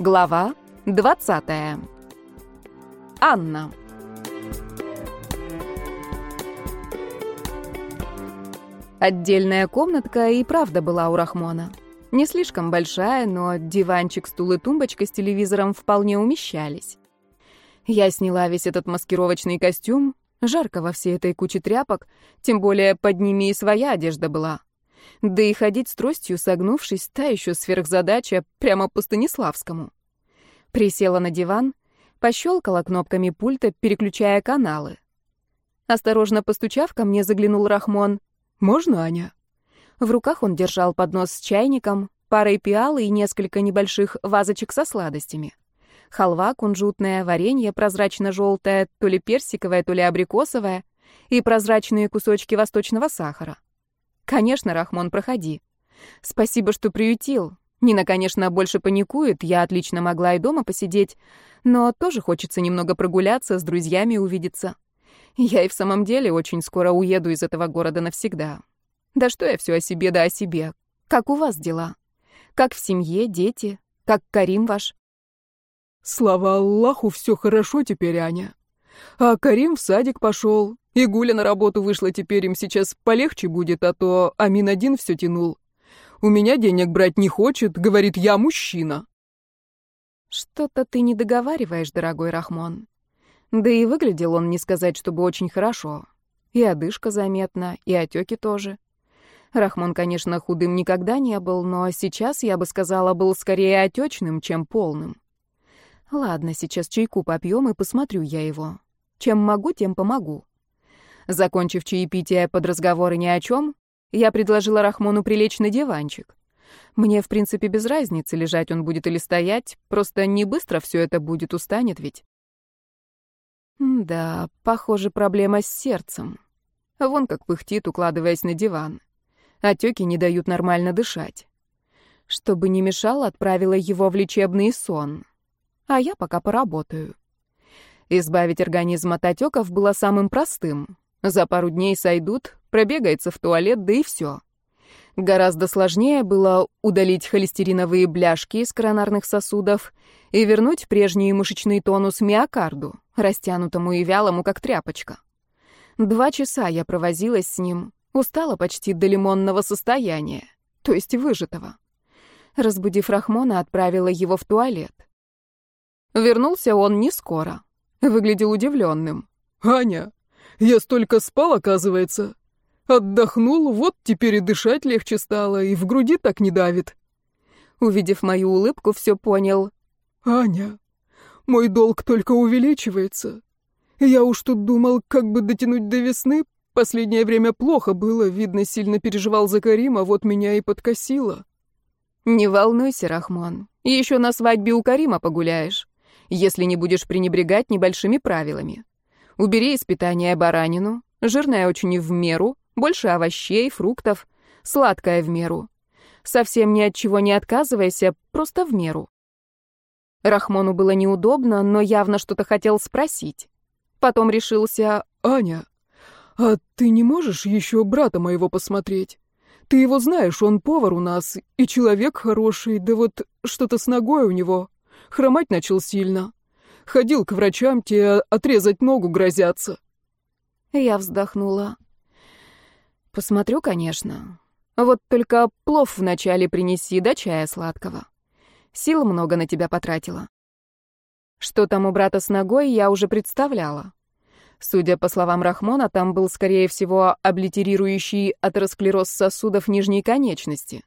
Глава 20. Анна. Отдельная комнатка и правда была у Рахмона. Не слишком большая, но диванчик, стул и тумбочка с телевизором вполне умещались. Я сняла весь этот маскировочный костюм. Жарко во всей этой куче тряпок, тем более под ними и своя одежда была. Да и ходить с тростью, согнувшись, та еще сверхзадача прямо по Станиславскому. Присела на диван, пощелкала кнопками пульта, переключая каналы. Осторожно постучав, ко мне заглянул Рахмон. «Можно, Аня?» В руках он держал поднос с чайником, парой пиал и несколько небольших вазочек со сладостями. Халва кунжутная, варенье прозрачно-желтое, то ли персиковое, то ли абрикосовое, и прозрачные кусочки восточного сахара. «Конечно, Рахмон, проходи. Спасибо, что приютил. Нина, конечно, больше паникует, я отлично могла и дома посидеть, но тоже хочется немного прогуляться, с друзьями увидеться. Я и в самом деле очень скоро уеду из этого города навсегда. Да что я все о себе да о себе. Как у вас дела? Как в семье, дети? Как Карим ваш?» «Слава Аллаху, все хорошо теперь, Аня. А Карим в садик пошел, и Гуля на работу вышла, теперь им сейчас полегче будет, а то Амин один все тянул. У меня денег брать не хочет, говорит, я мужчина». «Что-то ты не договариваешь, дорогой Рахмон. Да и выглядел он, не сказать, чтобы очень хорошо. И одышка заметна, и отеки тоже. Рахмон, конечно, худым никогда не был, но сейчас, я бы сказала, был скорее отечным, чем полным. Ладно, сейчас чайку попьем и посмотрю я его. Чем могу, тем помогу». Закончив чаепитие под разговоры ни о чем, я предложила Рахмону прилечь на диванчик. Мне, в принципе, без разницы, лежать он будет или стоять, просто не быстро все это будет, устанет ведь. Да, похоже, проблема с сердцем. Вон как пыхтит, укладываясь на диван. Отеки не дают нормально дышать. Чтобы не мешал, отправила его в лечебный сон. А я пока поработаю. Избавить организм от отеков было самым простым. За пару дней сойдут, пробегается в туалет, да и все. Гораздо сложнее было удалить холестериновые бляшки из коронарных сосудов и вернуть прежний мышечный тонус миокарду, растянутому и вялому, как тряпочка. 2 часа я провозилась с ним, устала почти до лимонного состояния, то есть выжатого. Разбудив Рахмона, отправила его в туалет. Вернулся он не скоро. Выглядел удивленным. «Аня, я столько спал, оказывается. Отдохнул, вот теперь и дышать легче стало, и в груди так не давит». Увидев мою улыбку, все понял. «Аня, мой долг только увеличивается. Я уж тут думал, как бы дотянуть до весны. Последнее время плохо было, видно, сильно переживал за Карима, вот меня и подкосило». «Не волнуйся, Рахмон, еще на свадьбе у Карима погуляешь, если не будешь пренебрегать небольшими правилами. Убери из питания баранину, жирная очень в меру, больше овощей, фруктов, сладкое в меру. Совсем ни от чего не отказывайся, просто в меру». Рахмону было неудобно, но явно что-то хотел спросить. Потом решился: «Аня, а ты не можешь еще брата моего посмотреть? Ты его знаешь, он повар у нас, и человек хороший, да вот что-то с ногой у него. Хромать начал сильно. Ходил к врачам, те отрезать ногу грозятся». Я вздохнула. «Посмотрю, конечно. Вот только плов вначале принеси, да чая сладкого. Сил много на тебя потратила». Что там у брата с ногой, я уже представляла. Судя по словам Рахмона, там был, скорее всего, облитерирующий атеросклероз сосудов нижней конечности.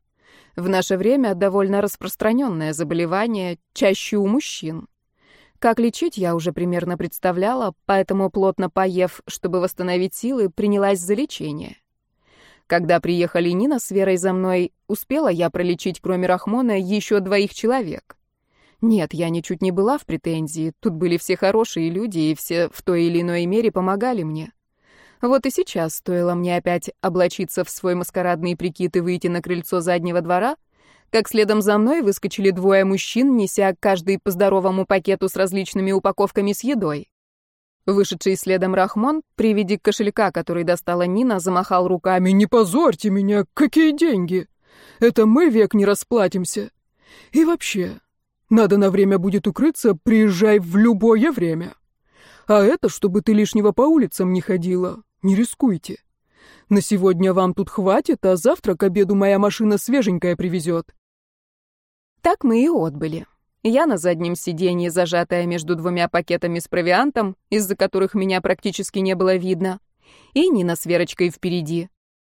В наше время довольно распространенное заболевание, чаще у мужчин. Как лечить, я уже примерно представляла, поэтому, плотно поев, чтобы восстановить силы, принялась за лечение. Когда приехали Нина с Верой за мной, успела я пролечить, кроме Рахмона, еще 2 человек. Нет, я ничуть не была в претензии, тут были все хорошие люди, и все в той или иной мере помогали мне. Вот и сейчас стоило мне опять облачиться в свой маскарадный прикид и выйти на крыльцо заднего двора, как следом за мной выскочили 2 мужчин, неся каждый по здоровому пакету с различными упаковками с едой. Вышедший следом Рахмон, при виде кошелька, который достала Нина, замахал руками. «Не позорьте меня! Какие деньги? Это мы век не расплатимся! И вообще, Надо на время будет укрыться, приезжай в любое время. А это, чтобы ты лишнего по улицам не ходила. Не рискуйте. На сегодня вам тут хватит, а завтра к обеду моя машина свеженькая привезет». Так мы и отбыли. Я на заднем сиденье, зажатая между двумя пакетами с провиантом, из-за которых меня практически не было видно, и Нина с Верочкой впереди.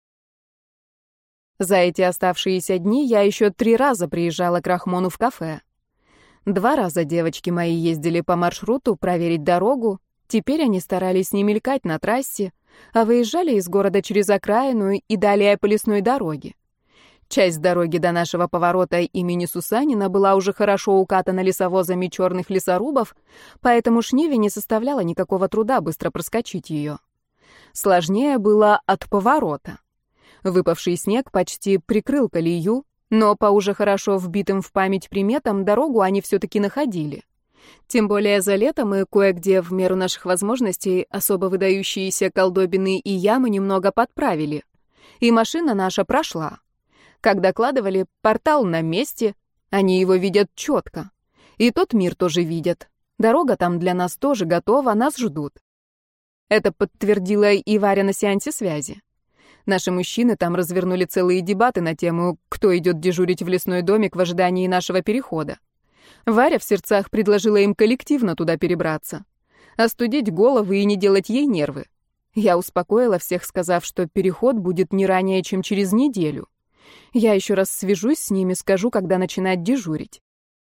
За эти оставшиеся дни я еще 3 раза приезжала к Рахмону в кафе. 2 раза девочки мои ездили по маршруту проверить дорогу, теперь они старались не мелькать на трассе, а выезжали из города через окраину и далее по лесной дороге. Часть дороги до нашего поворота имени Сусанина была уже хорошо укатана лесовозами черных лесорубов, поэтому Шниве не составляло никакого труда быстро проскочить ее. Сложнее было от поворота. Выпавший снег почти прикрыл колею, но по уже хорошо вбитым в память приметам дорогу они все-таки находили. Тем более за лето мы кое-где в меру наших возможностей особо выдающиеся колдобины и ямы немного подправили. И машина наша прошла. Как докладывали, портал на месте, они его видят четко. И тот мир тоже видят. Дорога там для нас тоже готова, нас ждут. Это подтвердила и Варя на сеансе связи. Наши мужчины там развернули целые дебаты на тему, кто идет дежурить в лесной домик в ожидании нашего перехода. Варя в сердцах предложила им коллективно туда перебраться. Остудить головы и не делать ей нервы. Я успокоила всех, сказав, что переход будет не ранее, чем через неделю. Я еще раз свяжусь с ними, скажу, когда начинать дежурить.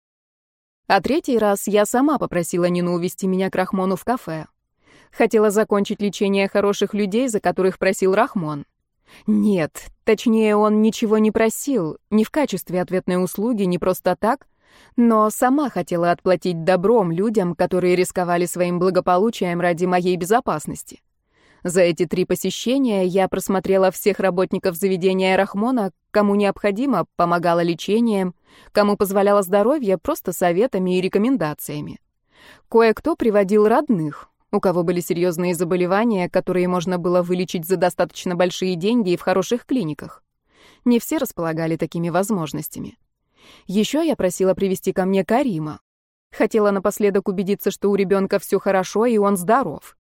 А 3-й раз я сама попросила Нину увезти меня к Рахмону в кафе. Хотела закончить лечение хороших людей, за которых просил Рахмон. Нет, точнее, он ничего не просил, ни в качестве ответной услуги, ни просто так, но сама хотела отплатить добром людям, которые рисковали своим благополучием ради моей безопасности. За эти 3 посещения я просмотрела всех работников заведения Рахмона, кому необходимо, помогала лечением, кому позволяло здоровье просто советами и рекомендациями. Кое-кто приводил родных, у кого были серьезные заболевания, которые можно было вылечить за достаточно большие деньги и в хороших клиниках. Не все располагали такими возможностями. Еще я просила привести ко мне Карима. Хотела напоследок убедиться, что у ребенка все хорошо и он здоров.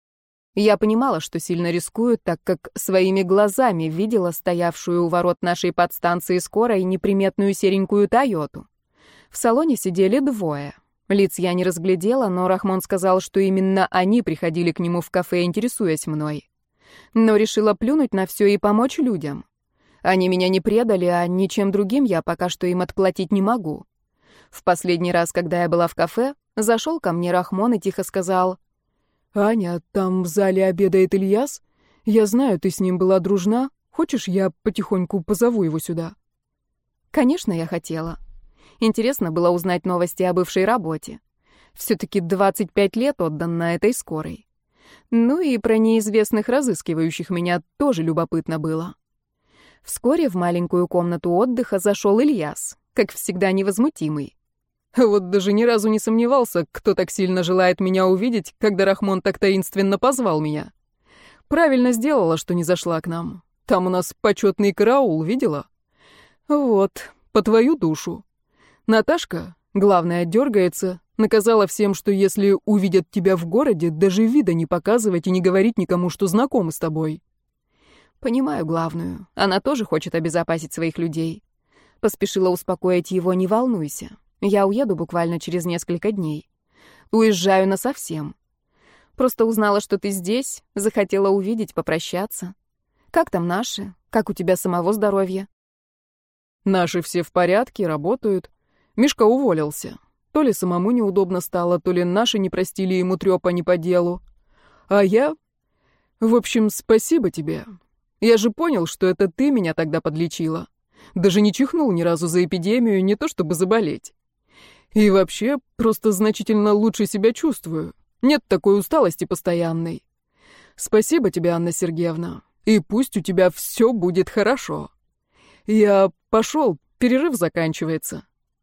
Я понимала, что сильно рискую, так как своими глазами видела стоявшую у ворот нашей подстанции скорой неприметную серенькую Тойоту. В салоне сидели 2. Лиц я не разглядела, но Рахмон сказал, что именно они приходили к нему в кафе, интересуясь мной. Но решила плюнуть на все и помочь людям. Они меня не предали, а ничем другим я пока что им отплатить не могу. В последний раз, когда я была в кафе, зашел ко мне Рахмон и тихо сказал: «Аня, там в зале обедает Ильяс. Я знаю, ты с ним была дружна. Хочешь, я потихоньку позову его сюда?» Конечно, я хотела. Интересно было узнать новости о бывшей работе. Все-таки 25 лет отдано этой скорой. Ну и про неизвестных разыскивающих меня тоже любопытно было. Вскоре в маленькую комнату отдыха зашел Ильяс, как всегда невозмутимый. Вот даже ни разу не сомневался, кто так сильно желает меня увидеть, когда Рахмон так таинственно позвал меня. Правильно сделала, что не зашла к нам. Там у нас почетный караул, видела? Вот, по твою душу. Наташка, главное, дергается, наказала всем, что если увидят тебя в городе, даже вида не показывать и не говорить никому, что знакомы с тобой. Понимаю главную. Она тоже хочет обезопасить своих людей. Поспешила успокоить его: не волнуйся. Я уеду буквально через несколько дней. Уезжаю насовсем. Просто узнала, что ты здесь, захотела увидеть, попрощаться. Как там наши? Как у тебя самого здоровье? Наши все в порядке, работают. Мишка уволился. То ли самому неудобно стало, то ли наши не простили ему трёпа не по делу. А я... В общем, спасибо тебе. Я же понял, что это ты меня тогда подлечила. Даже не чихнул ни разу за эпидемию, не то чтобы заболеть. И вообще, просто значительно лучше себя чувствую. Нет такой усталости постоянной. Спасибо тебе, Анна Сергеевна. И пусть у тебя все будет хорошо. Я пошел, перерыв заканчивается.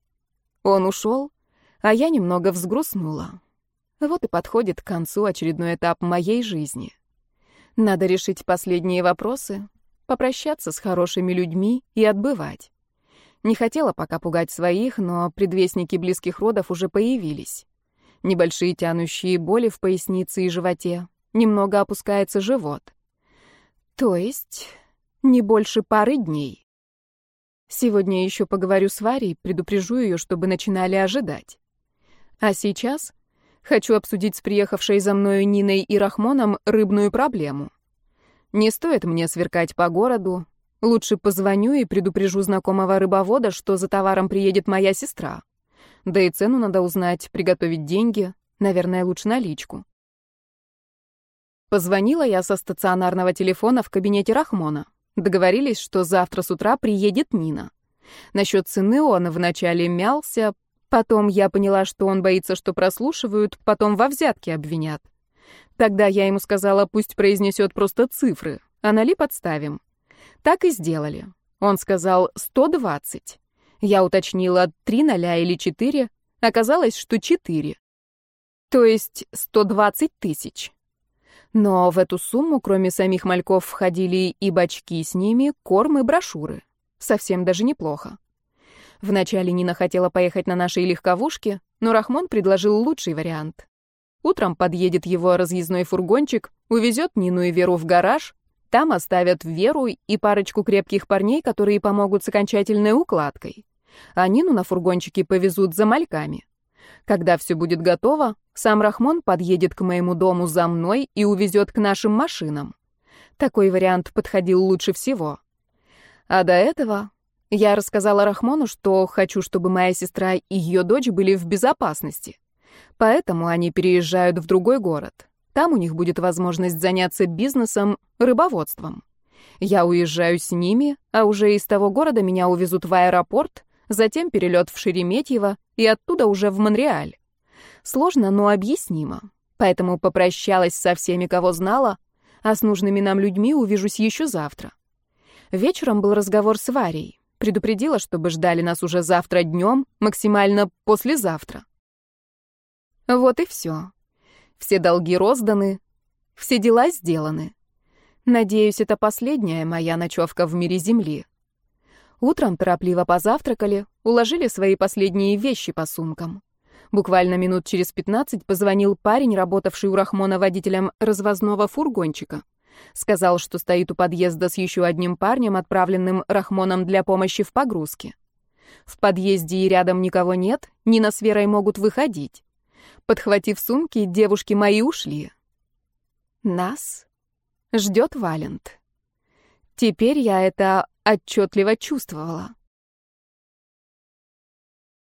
Он ушел, а я немного взгрустнула. Вот и подходит к концу очередной этап моей жизни. Надо решить последние вопросы, попрощаться с хорошими людьми и отбывать. Не хотела пока пугать своих, но предвестники близких родов уже появились. Небольшие тянущие боли в пояснице и животе. Немного опускается живот. То есть не больше пары дней. Сегодня еще поговорю с Варей, предупрежу ее, чтобы начинали ожидать. А сейчас хочу обсудить с приехавшей за мною Ниной и Рахмоном рыбную проблему. Не стоит мне сверкать по городу. Лучше позвоню и предупрежу знакомого рыбовода, что за товаром приедет моя сестра. Да и цену надо узнать, приготовить деньги. Наверное, лучше наличку. Позвонила я со стационарного телефона в кабинете Рахмона. Договорились, что завтра с утра приедет Нина. Насчет цены он вначале мялся, потом я поняла, что он боится, что прослушивают, потом во взятке обвинят. Тогда я ему сказала, пусть произнесет просто цифры, а нали подставим. Так и сделали. Он сказал 120. Я уточнила, 3 0 или 4. Оказалось, что 4. То есть 120 тысяч. Но в эту сумму, кроме самих мальков, входили и бачки с ними, корм и брошюры. Совсем даже неплохо. Вначале Нина хотела поехать на нашей легковушке, но Рахмон предложил лучший вариант. Утром подъедет его разъездной фургончик, увезет Нину и Веру в гараж, там оставят Веру и парочку крепких парней, которые помогут с окончательной укладкой. А Нину на фургончике повезут за мальками. Когда все будет готово, сам Рахмон подъедет к моему дому за мной и увезет к нашим машинам. Такой вариант подходил лучше всего. А до этого я рассказала Рахмону, что хочу, чтобы моя сестра и ее дочь были в безопасности. Поэтому они переезжают в другой город. Там у них будет возможность заняться бизнесом, рыбоводством. Я уезжаю с ними, а уже из того города меня увезут в аэропорт, затем перелет в Шереметьево и оттуда уже в Монреаль. Сложно, но объяснимо. Поэтому попрощалась со всеми, кого знала, а с нужными нам людьми увижусь еще завтра. Вечером был разговор с Варей. Предупредила, чтобы ждали нас уже завтра днем, максимально послезавтра. Вот и все. Все долги розданы, все дела сделаны. Надеюсь, это последняя моя ночевка в мире Земли. Утром торопливо позавтракали, уложили свои последние вещи по сумкам. Буквально минут через 15 позвонил парень, работавший у Рахмона водителем развозного фургончика. Сказал, что стоит у подъезда с еще одним парнем, отправленным Рахмоном для помощи в погрузке. В подъезде и рядом никого нет, Нина с Верой могут выходить. Подхватив сумки, девушки мои ушли. Нас ждет Валент. Теперь я это отчетливо чувствовала.